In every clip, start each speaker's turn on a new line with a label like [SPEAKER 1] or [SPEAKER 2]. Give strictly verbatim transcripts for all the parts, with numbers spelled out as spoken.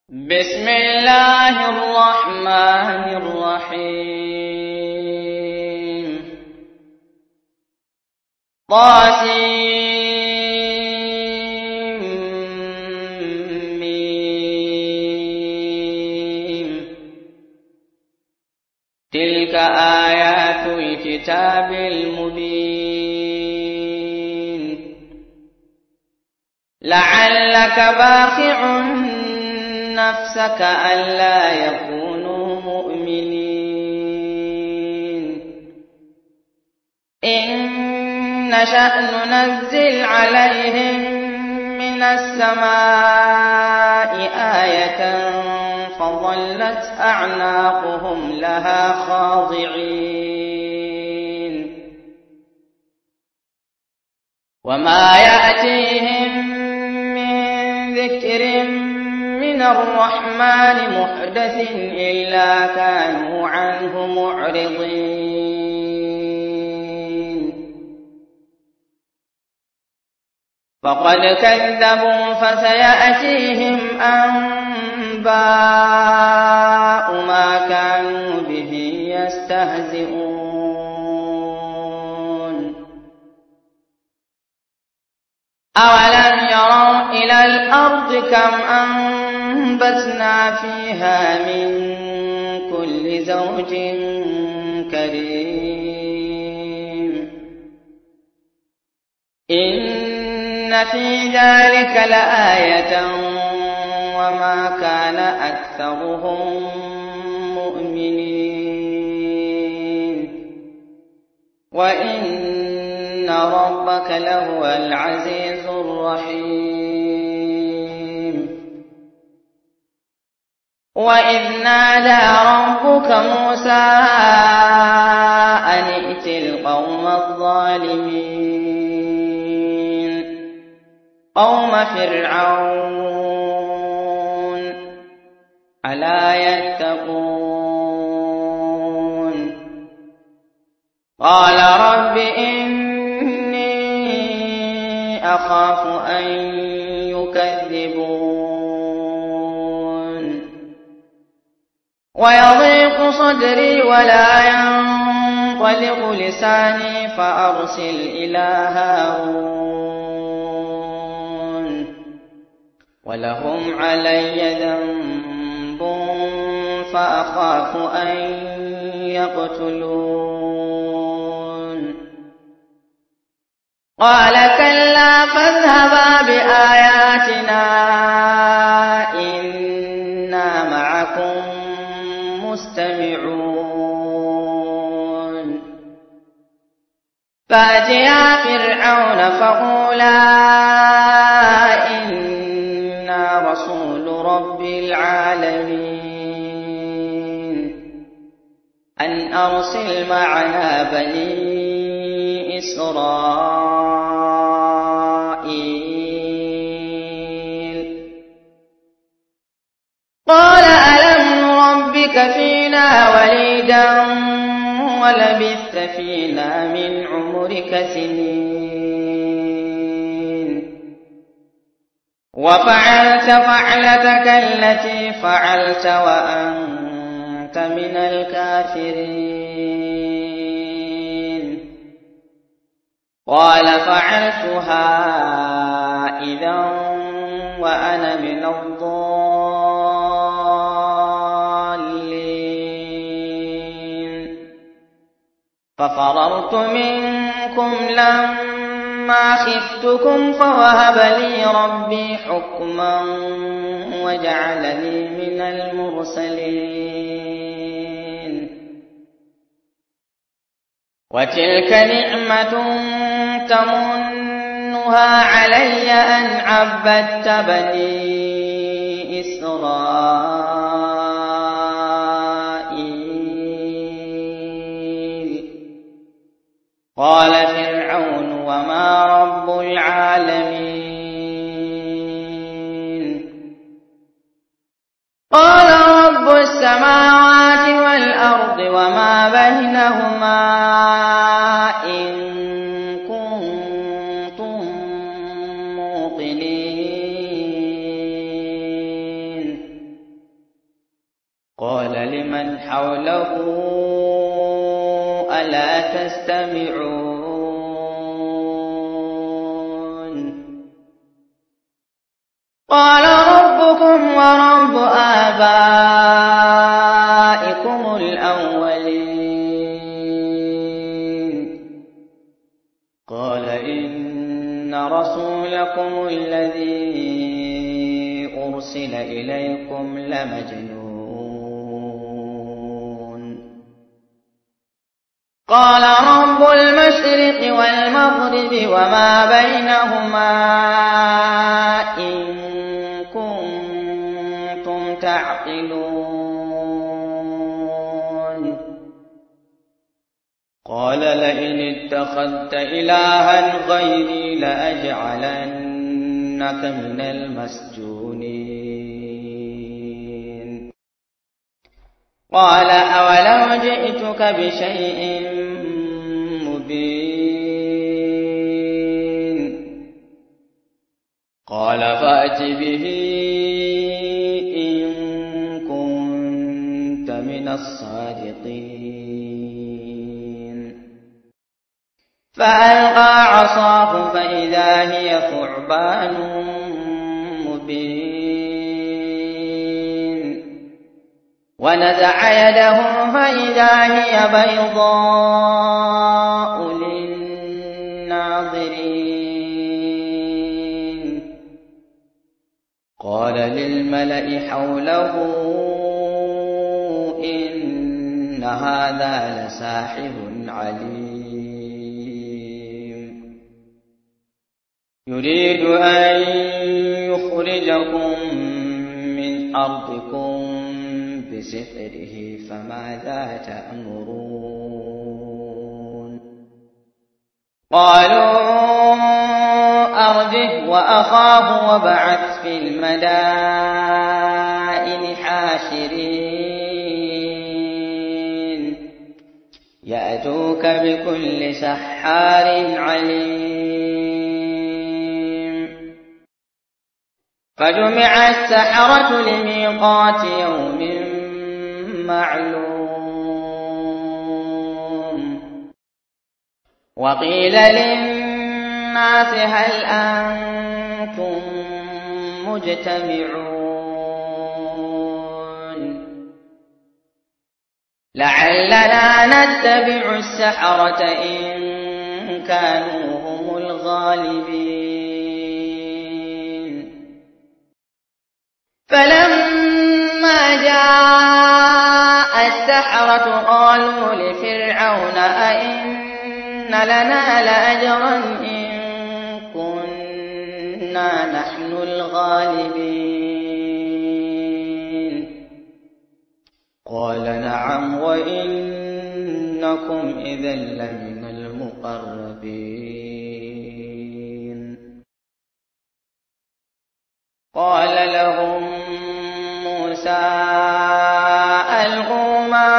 [SPEAKER 1] بسم الله الرحمن الرحيم طاسيم تلك آيات الكتاب المبين لعلك باخع نفسك ألا يكونوا مؤمنين إن نشأ ننزل عليهم من السماء آية فظلت أعناقهم لها خاضعين وما يأتيهم من ذكر من الرحمن محدث إلا كانوا عنه معرضين فقد كذبوا فسيأتيهم أنباء ما كانوا به يستهزئون أولم يروا إلى الأرض كم أنبتنا فيها من كل زوج كريم إن في ذلك لآية وما كان أكثرهم مؤمنين وإن ربك لهو العزيز الرحيم وإذ نادى ربك موسى أن ائت القوم الظالمين قوم فرعون ألا يتقون قال رب إني أخاف أن يكذبون ويضيق صدري ولا ينطلق لساني فأرسل إلى هارون ولهم علي ذنب فأخاف أن يقتلون قال كلا فاذهبا بآياتنا إنا معكم مستمعون فأتيا فرعون فقولا إنا رسول رب العالمين أن أرسل معنا بني إسرائيل قال ألم نربك فينا وليدا ولبثت فينا من عمرك سنين وفعلت فعلتك التي فعلت وأنت من الكافرين قال فعلتها إذا وأنا من الضالين ففررت منكم لما خفتكم فوهب لي ربي حكما وجعلني من المرسلين وتلك نعمة تمنها علي أن عبدت بني إسرائيل قال فرعون وما رب العالمين قال رب السماوات والأرض وما بينهما إن كنتم موقنين قال لمن حوله ألا تستمعون قال ربكم ورب آبائكم الأولين قال إن رسولكم الذي أرسل إليكم لمجنون قال رب المشرق والمغرب وما بينهما إن كنتم تعقلون قال لئن اتخذت إلها غيري لأجعلنك من المسجونين قال أولو جئتك بشيء مبين قال فأت به إن كنت من الصادقين فألقى عصاه فإذا هي ثعبان مبين ونزع يده فإذا هي بيضاء للناظرين قال للملأ حوله إن هذا لساحر عليم يريد أن يخرجكم من أرضكم بسحره فماذا تأمرون قالوا أرجه وأخاه وابعث في المدائن حاشرين يأتوك بكل سحار عليم فجمع السحرة لميقات يوم معلوم وقيل للناس هل أنتم مجتمعون لعلنا نتبع السحرة إن كانوا هم الغالبين فلما جاء السحرة قالوا لفرعون أئن لنا لأجرا إن كنا نحن الغالبين قال نعم وإنكم إذا لمن المقربين قال لهم موسى ألقوا ما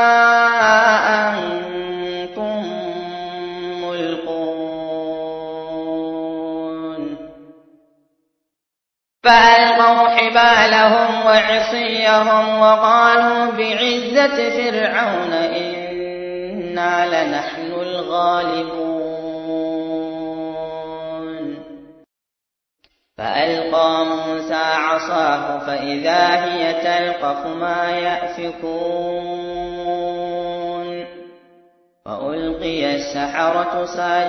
[SPEAKER 1] أنتم ملقون فألقوا حبالهم وعصيهم وقالوا بعزة فرعون إنا لنحن الغالبون فألقى موسى عصاه فإذا هي تلقف ما يأفكون فألقي السحرة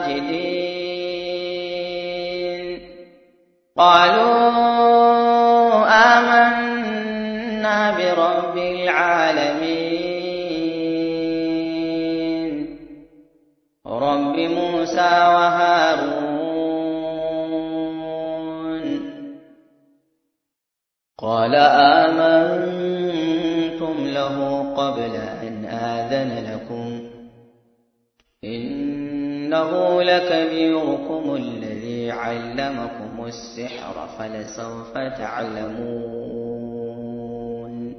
[SPEAKER 1] ساجدين قالوا آمنا برب العالمين رب موسى وهارون قال آمنتم له قبل أن آذن لكم إنه لكبيركم الذي علمكم السحر فلسوف تعلمون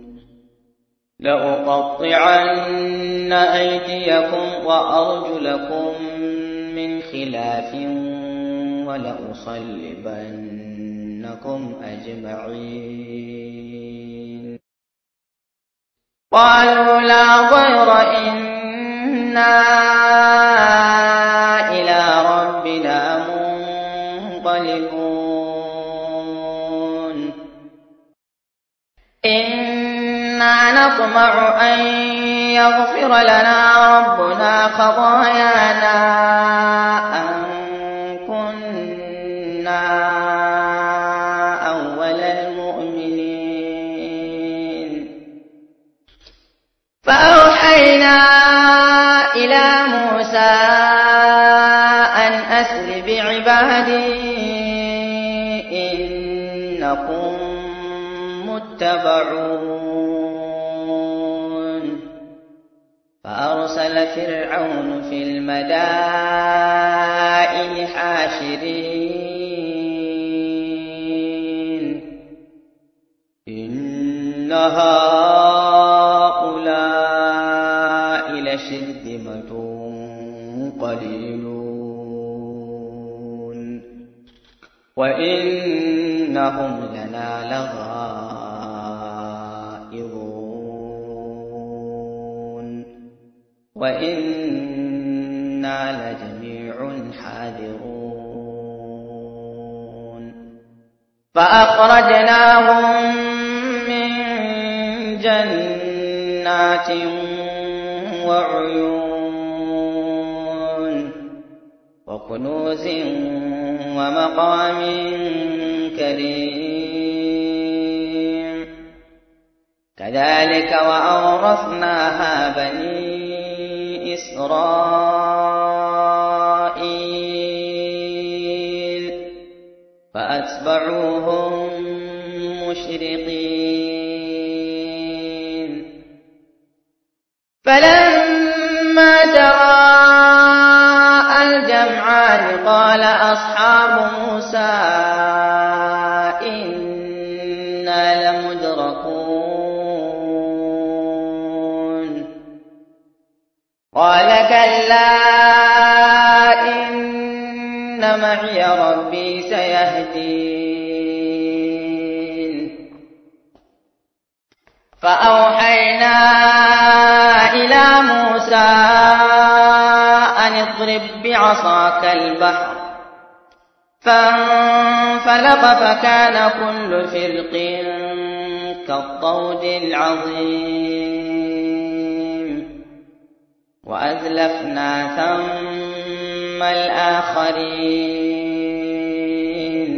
[SPEAKER 1] لأقطعن أيديكم وأرجلكم من خلاف ولأصلبنكم أجمعين قالوا لا ضير إنا إلى ربنا منقلبون إنا نطمع أن يغفر لنا ربنا خطايانا أن كنا أول المؤمنين فأوحينا إلى موسى أن أسر بعبادي إنكم متبعون فأرسل فرعون في المدائن حاشرين إن هؤلاء لشرذمة قليلون وإنهم لنا لغائظون وإنا لجميع حاذرون فأخرجناهم من جنات وعيون وكنوز ومقام كريم كذلك وأورثناها بني إسرائيل فأتبعوهم مشرقين فلما تراءى الجمعان قال أصحاب موسى إنا لمدركون قال كلا إن معي ربي سيهدين فأوحينا إلى موسى أن اضرب بعصاك البحر فانفلق فكان كل فرق كالطود العظيم وأزلفنا ثم الآخرين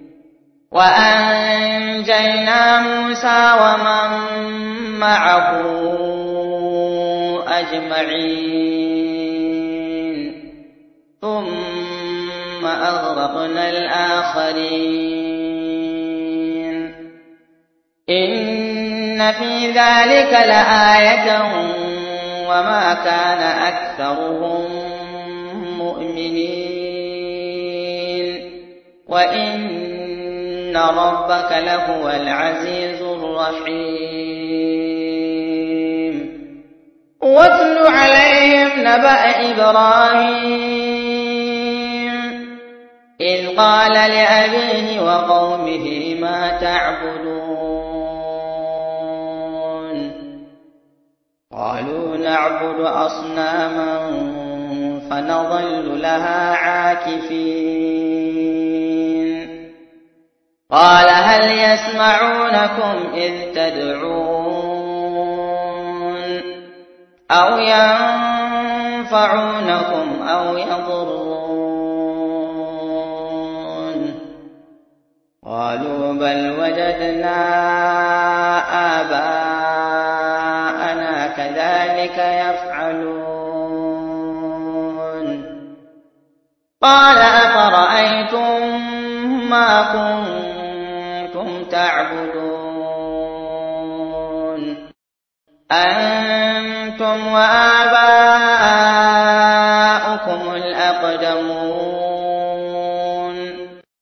[SPEAKER 1] وأنجينا موسى ومن معه أجمعين ثم أغرقنا الآخرين إن في ذلك لآية وما كان أكثرهم مؤمنين وإن ربك لهو العزيز الرحيم واتل عليهم نبأ إبراهيم إذ قال لأبيه وقومه ما تعبدون قالوا نعبد أصناما فنظل لها عاكفين قال هل يسمعونكم إذ تدعون أو ينفعونكم أو يضرون قالوا بل وجدنا آباءنا كذلك يفعلون قال أفرأيتم ما كنتم تعبدون أنتم وآباؤكم الأقدمون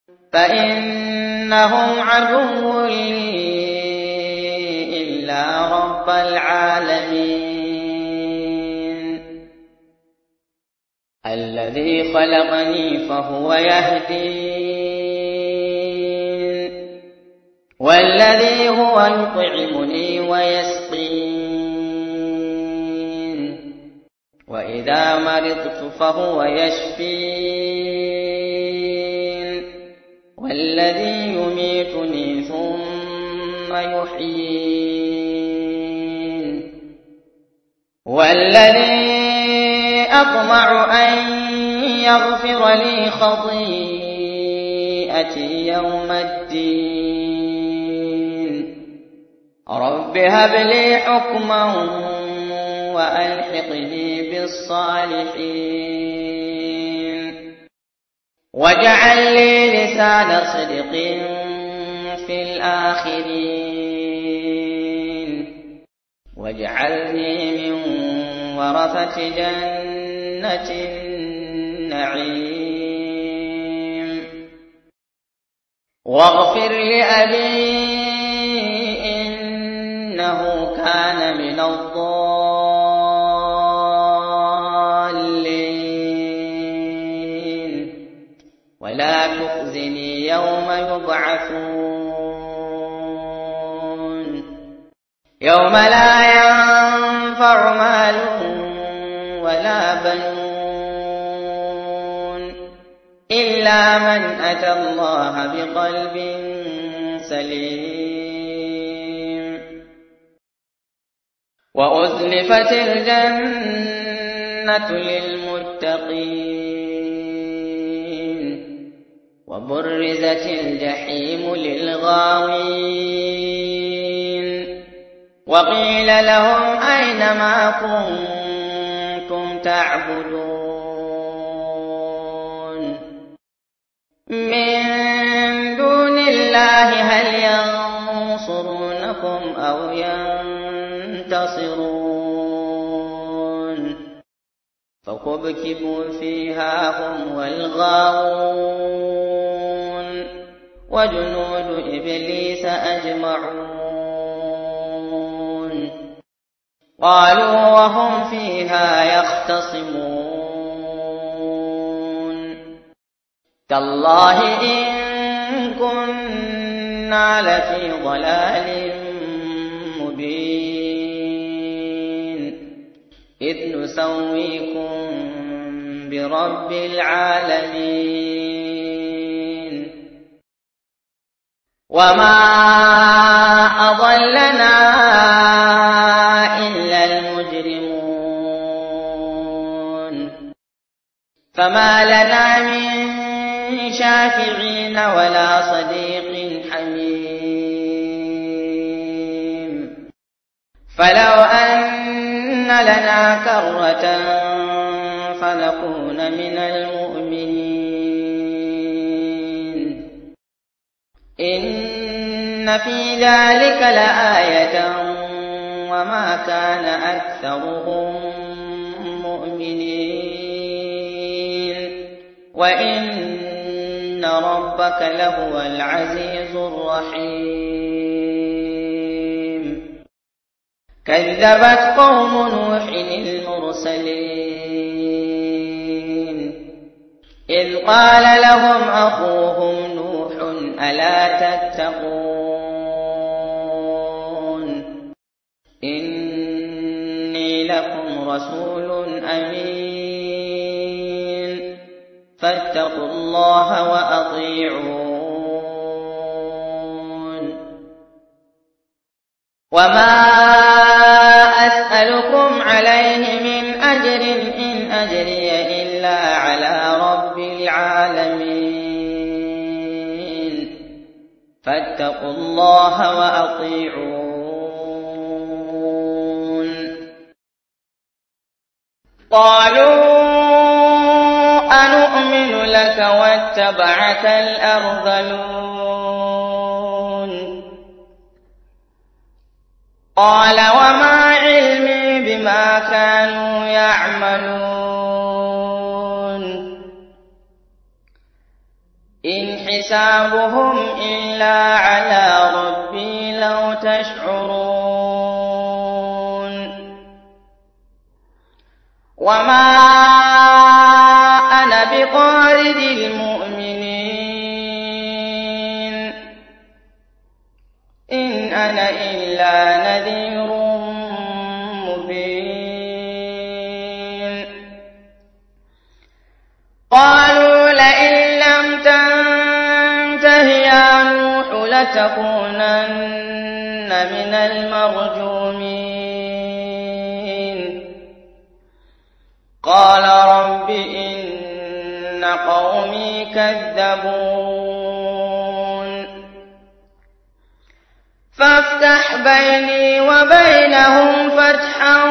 [SPEAKER 1] فإنهم عدو لي إلا رب العالمين الذي خلقني فهو يهدين والذي هو يطعمني ويسقين وإذا مرضت فهو يشفين والذي يميتني ثم يحيين والذي أطمع أن يغفر لي خطيئتي يوم الدين رب هب لي حكما وألحقني بالصالحين واجعل لي لسان صدق في الآخرين واجعلني من ورثة جنة النعيم واغفر لأبي إنه كان من الضالين ولا تخزني يوم يبعثون يوم لا ينفع مال ولا بنون إلا من أتى الله بقلب سليم وأزلفت الجنة للمتقين وبرزت الجحيم للغاوين وقيل لهم أين ما كنتم تعبدون من دون الله هل ينصرونكم أو ينتصرون فكبكبوا فيها هم والغاوون وجنود إبليس أجمعون قالوا وهم فيها يختصمون تالله إن كنا لفي ضلال مبين إذ نسويكم برب العالمين وما أضلنا إلا المجرمون فما لنا من شافعين ولا صديق حميم فلو أن لنا كرة فنكون من المؤمنين إن في ذلك لآية وما كان أكثرهم مؤمنين وإن ربك لهو العزيز الرحيم كذبت قوم نوح المرسلين إذ قال لهم أخوهم نوح ألا تتقون إني لكم رسول أمين فاتقوا الله وأطيعون وما أسألكم عليه من أجر إن أجري إلا على رب العالمين فاتقوا الله وأطيعون قالوا أنؤمن لك واتبعك الأرذلون قال وما علمي بما كانوا يعملون إن حسابهم إلا على ربي لو تشعرون وما أنا بطارد المؤمنين إن أنا إلا نذير مبين تكونن من المرجومين قال رب إن قومي كذبون فافتح بيني وبينهم فتحا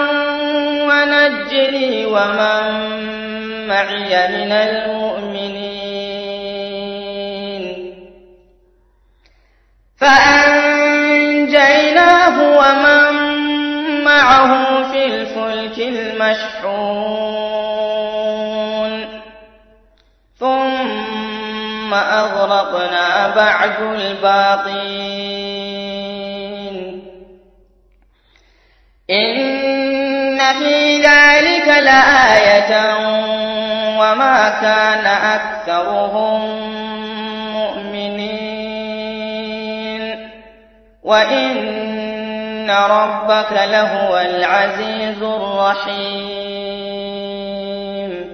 [SPEAKER 1] ونجني ومن معي من المؤمنين فأنجيناه ومن معه في الفلك المشحون ثم أغرقنا بعد الباقين إن في ذلك لآية وما كان أكثرهم مؤمنين وإن ربك لهو العزيز الرحيم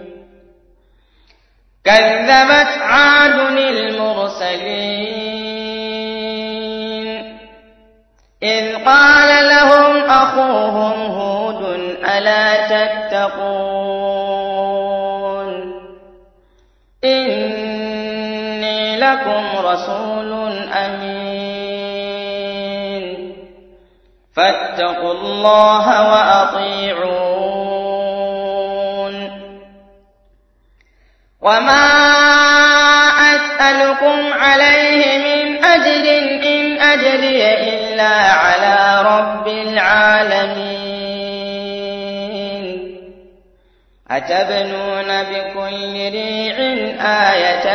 [SPEAKER 1] كذبت عاد المرسلين إذ قال لهم أخوهم هود ألا تتقون إني لكم رسول أمين فاتقوا الله وأطيعون وما أسألكم عليه من أجر إن أجري إلا على رب العالمين أتبنون بكل ريع آية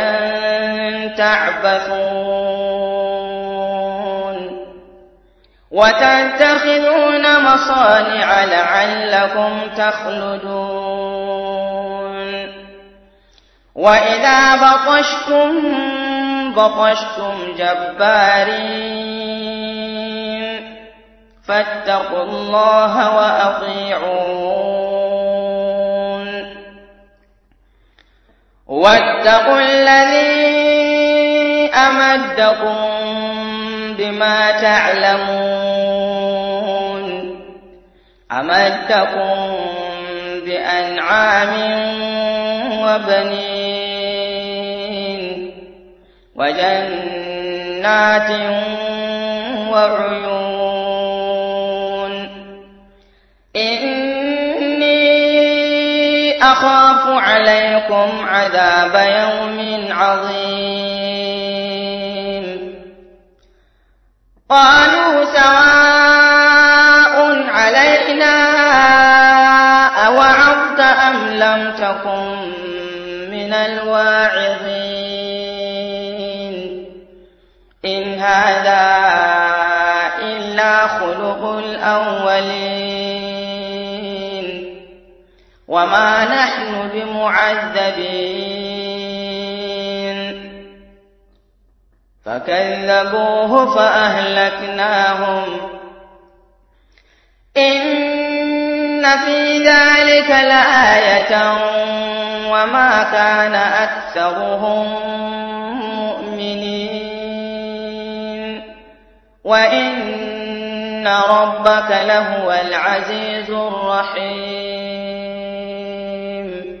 [SPEAKER 1] تعبثون وتتخذون مصانع لعلكم تخلدون وإذا بطشتم بطشتم جبارين فاتقوا الله وأطيعون واتقوا الذي أمدكم بما تعلمون أمدكم بأنعام وبنين وجنات وعيون إني أخاف عليكم عذاب يوم عظيم قالوا سواء علينا أوعظت أم لم تكن من الواعظين إن هذا إلا خلق الأولين وما نحن بمعذبين فكذبوه فأهلكناهم إن في ذلك لآية وما كان أكثرهم مؤمنين وإن ربك لهو العزيز الرحيم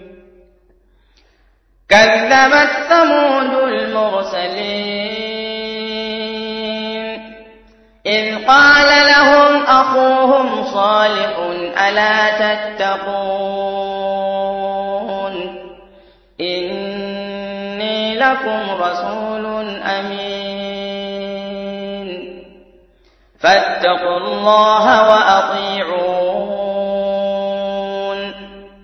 [SPEAKER 1] كذبت ثمود المرسلين إذ قال لهم أخوهم صالح ألا تتقون إني لكم رسول أمين فاتقوا الله وأطيعون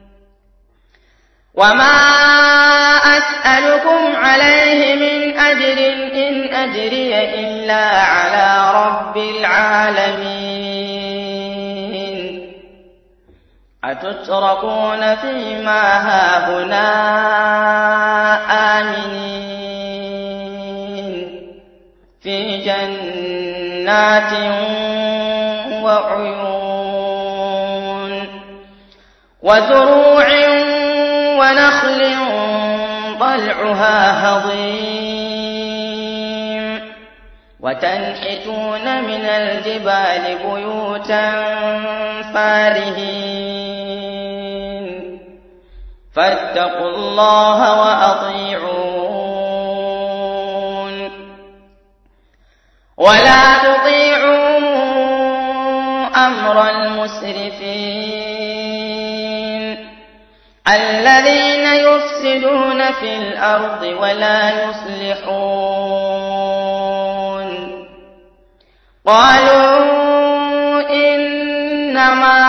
[SPEAKER 1] وما أسألكم عليه من أجر إن أجري إلا على رب العالمين أتتركون فيما هاهنا آمنين في جنات وعيون وزروع ونخل طلعها هضيم وتنحتون من الجبال بيوتا فارهين فاتقوا الله وأطيعون ولا تطيعوا أمر المسرفين الذين يفسدون في الأرض ولا يصلحون قالوا إنما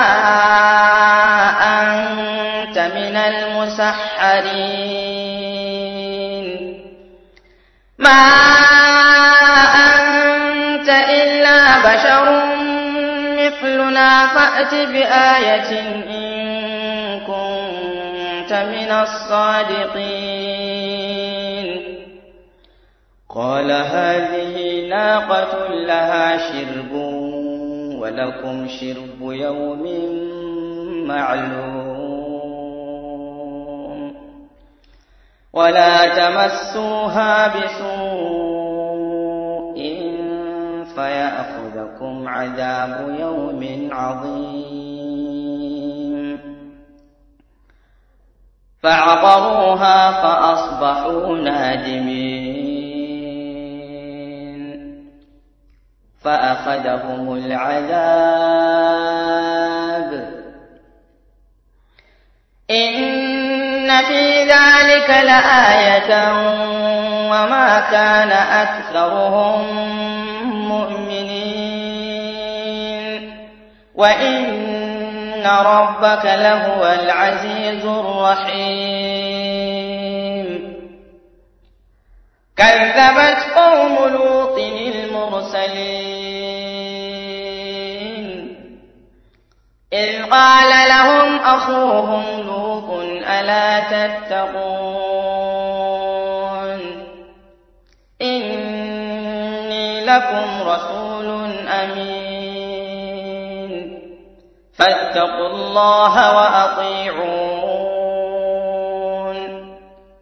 [SPEAKER 1] أنت من المسحرين ما أنت إلا بشر مثلنا فأت بآية إن كنت من الصادقين قال هذه ناقة لها شرب ولكم شرب يوم معلوم ولا تمسوها بسوء فيأخذكم عذاب يوم عظيم فعقروها فأصبحوا نادمين فأخذهم العذاب إن في ذلك لآية وما كان أكثرهم مؤمنين وإن ربك لهو العزيز الرحيم كذبت قوم لوط المرسلين إذ قال لهم أخوهم لوط ألا تتقون إني لكم رسول أمين فاتقوا الله وأطيعون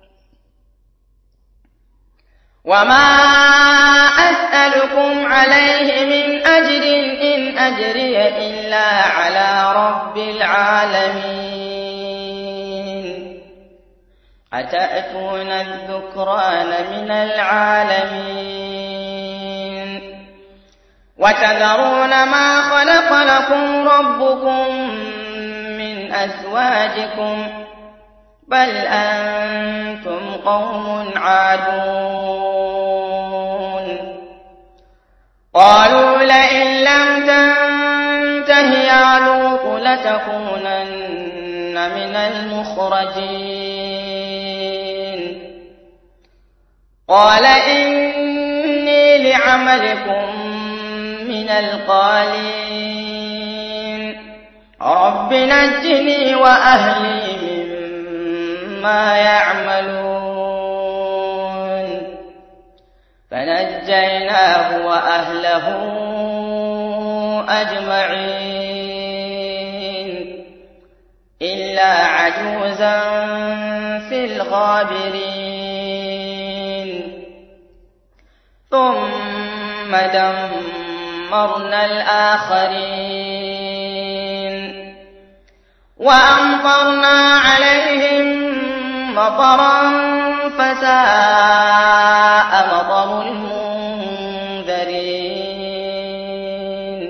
[SPEAKER 1] وما أسألكم عليه من أجر إن أجري إلا على رب العالمين أتأتون الذكران من العالمين وتذرون ما خلق لكم ربكم من أزواجكم بل أنتم قوم عادون قالوا لئن لم تنته يا لوط لتكونن من المخرجين قال إني لعملكم من القالين رب نجني وأهلي مما يعملون فنجيناه وأهله أجمعين إلا عجوزا في الغابرين ثم دمرنا الآخرين وأمطرنا عليهم مطرا فساء مطر المنذرين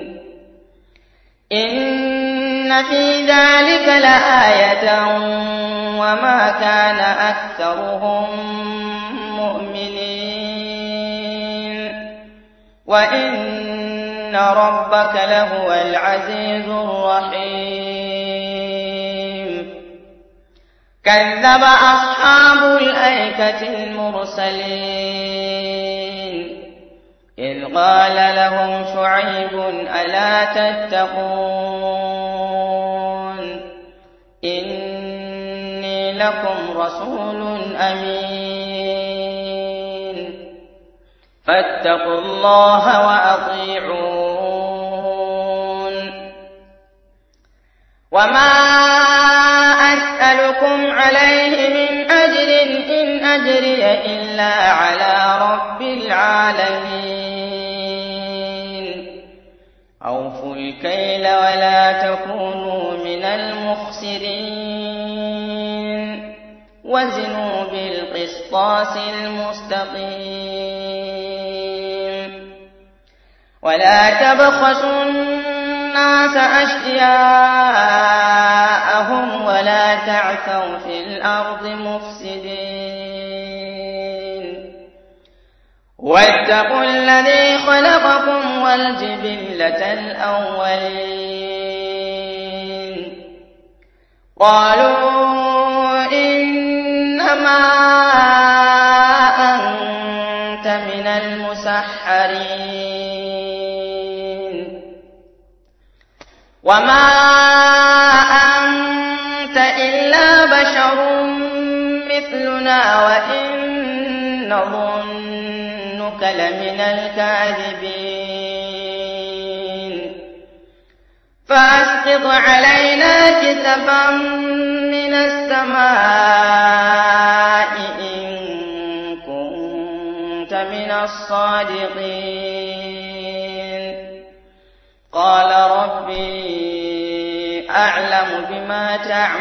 [SPEAKER 1] إن في ذلك لآية وما كان أكثرهم مؤمنين وإن ربك لهو العزيز الرحيم كذب أصحاب الأيكة المرسلين إذ قال لهم شعيب ألا تتقون إني لكم رسول أمين فاتقوا الله وأطيعون وما أسألكم عليه من أجر إن أجري إلا على رب العالمين أوفوا الكيل ولا تكونوا من المخسرين وزنوا بالقسطاس المستقيم ولا تبخسوا الناس أشياءهم ولا تعثوا في الأرض مفسدين واتقوا الذي خلقكم والجبلة الأولين قالوا إنما أنت من المسحرين وما أنت إلا بشر مثلنا وإن نظنك لمن الكاذبين فأسقط علينا كسفا من السماء إن كنت من الصادقين قال ربي أعلم بما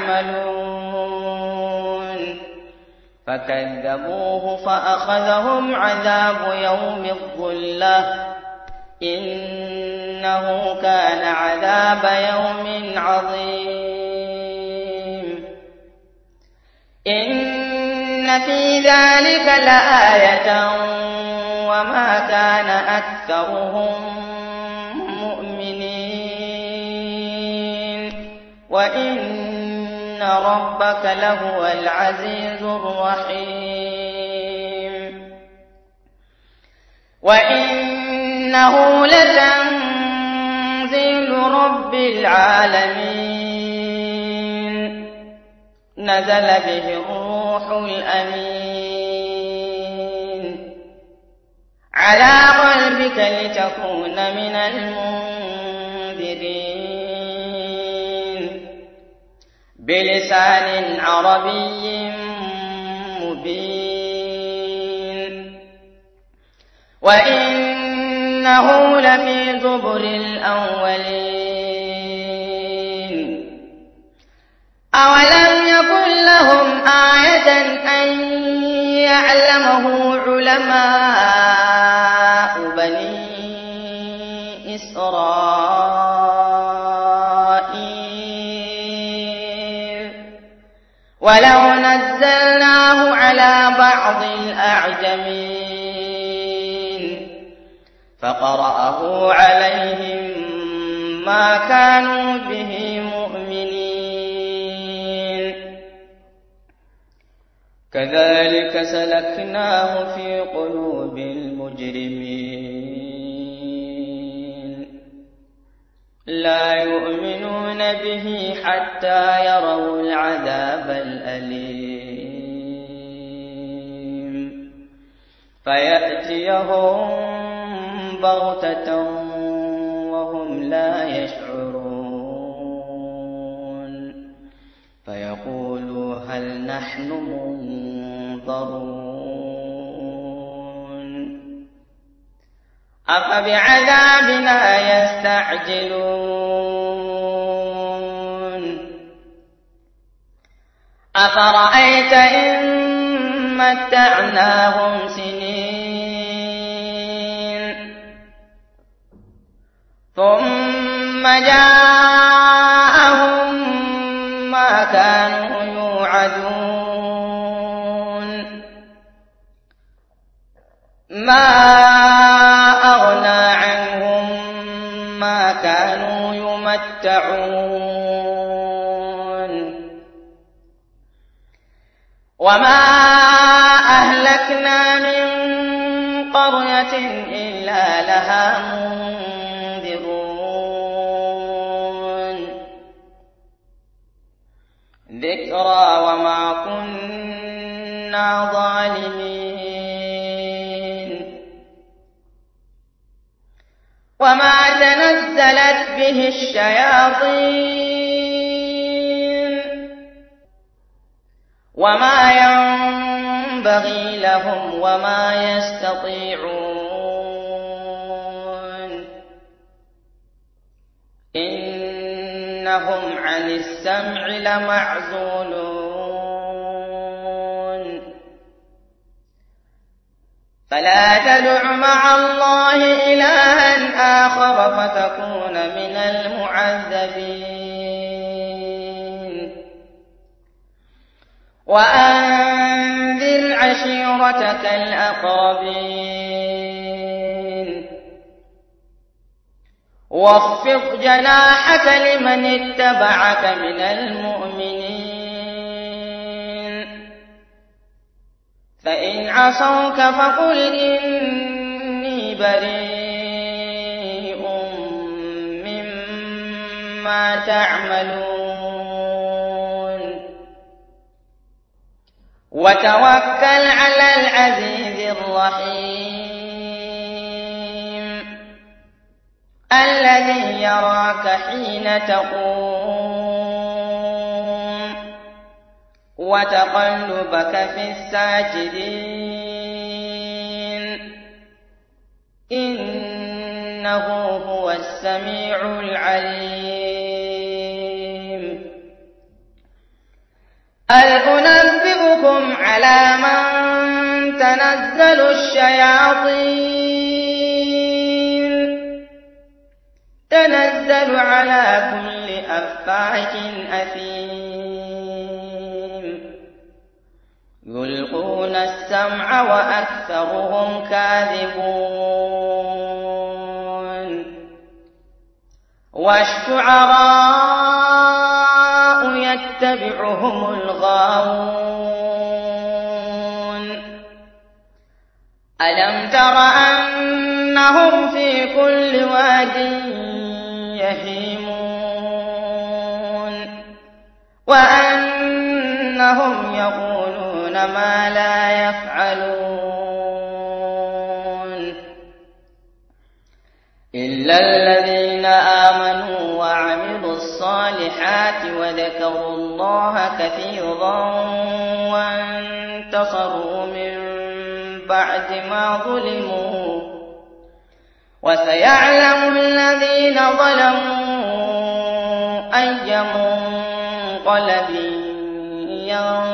[SPEAKER 1] تعملون فكذبوه فأخذهم عذاب يوم الظلة إنه كان عذاب يوم عظيم إن في ذلك لآية وما كان أكثرهم مؤمنين وإن ربك لهو العزيز الرحيم وإنه لتنزيل رب العالمين نزل به الروح الأمين على قلبك لتكون من المنذرين بلسان عربي مبين وإنه لفي زبر الأولين أولم يكن لهم آية أن يعلمه علماء بني إسرائيل ولو نزلناه على بعض الأعجمين فقرأه عليهم ما كانوا به مؤمنين كذلك سلكناه في قلوب المجرمين لا يؤمنون به حتى يروا العذاب الأليم فيأتيهم بغتة وهم لا يشعرون فيقولوا هل نحن منظرون أفبعذابنا يستعجلون أفرأيت إن متعناهم سنين ثم جاءهم ما كانوا يوعدون ما أغنى عنهم ما كانوا يمتعون وما أهلكنا من قرية إلا لها منذرون ذكرى وما كنا ظالمين وما تنزلت به الشياطين وما ينبغي لهم وما يستطيعون إنهم عن السمع لمعزولون فلا تدع مع الله إلها آخر فتكون من المعذبين وأنذر عشيرتك الأقربين واخفض جناحك لمن اتبعك من المؤمنين فإن عصوك فقل إني بريء مما تعملون وتوكل على العزيز الرحيم الذي يراك حين تقوم وتقلبك في الساجدين إنه هو السميع العليم هل أنبئكم على من تنزل الشياطين تنزل على كل أفاك أثيم يلقون السمع وأكثرهم كاذبون والشعراء يتبعهم الغاوون ألم تر أنهم في كل واد يهيمون وأنهم يقولون ما لا يفعلون إلا الذين آمنوا وعملوا الصالحات وذكروا الله كثيرا وانتصروا من بعد ما ظلموا وسيعلم الذين ظلموا أي منقلب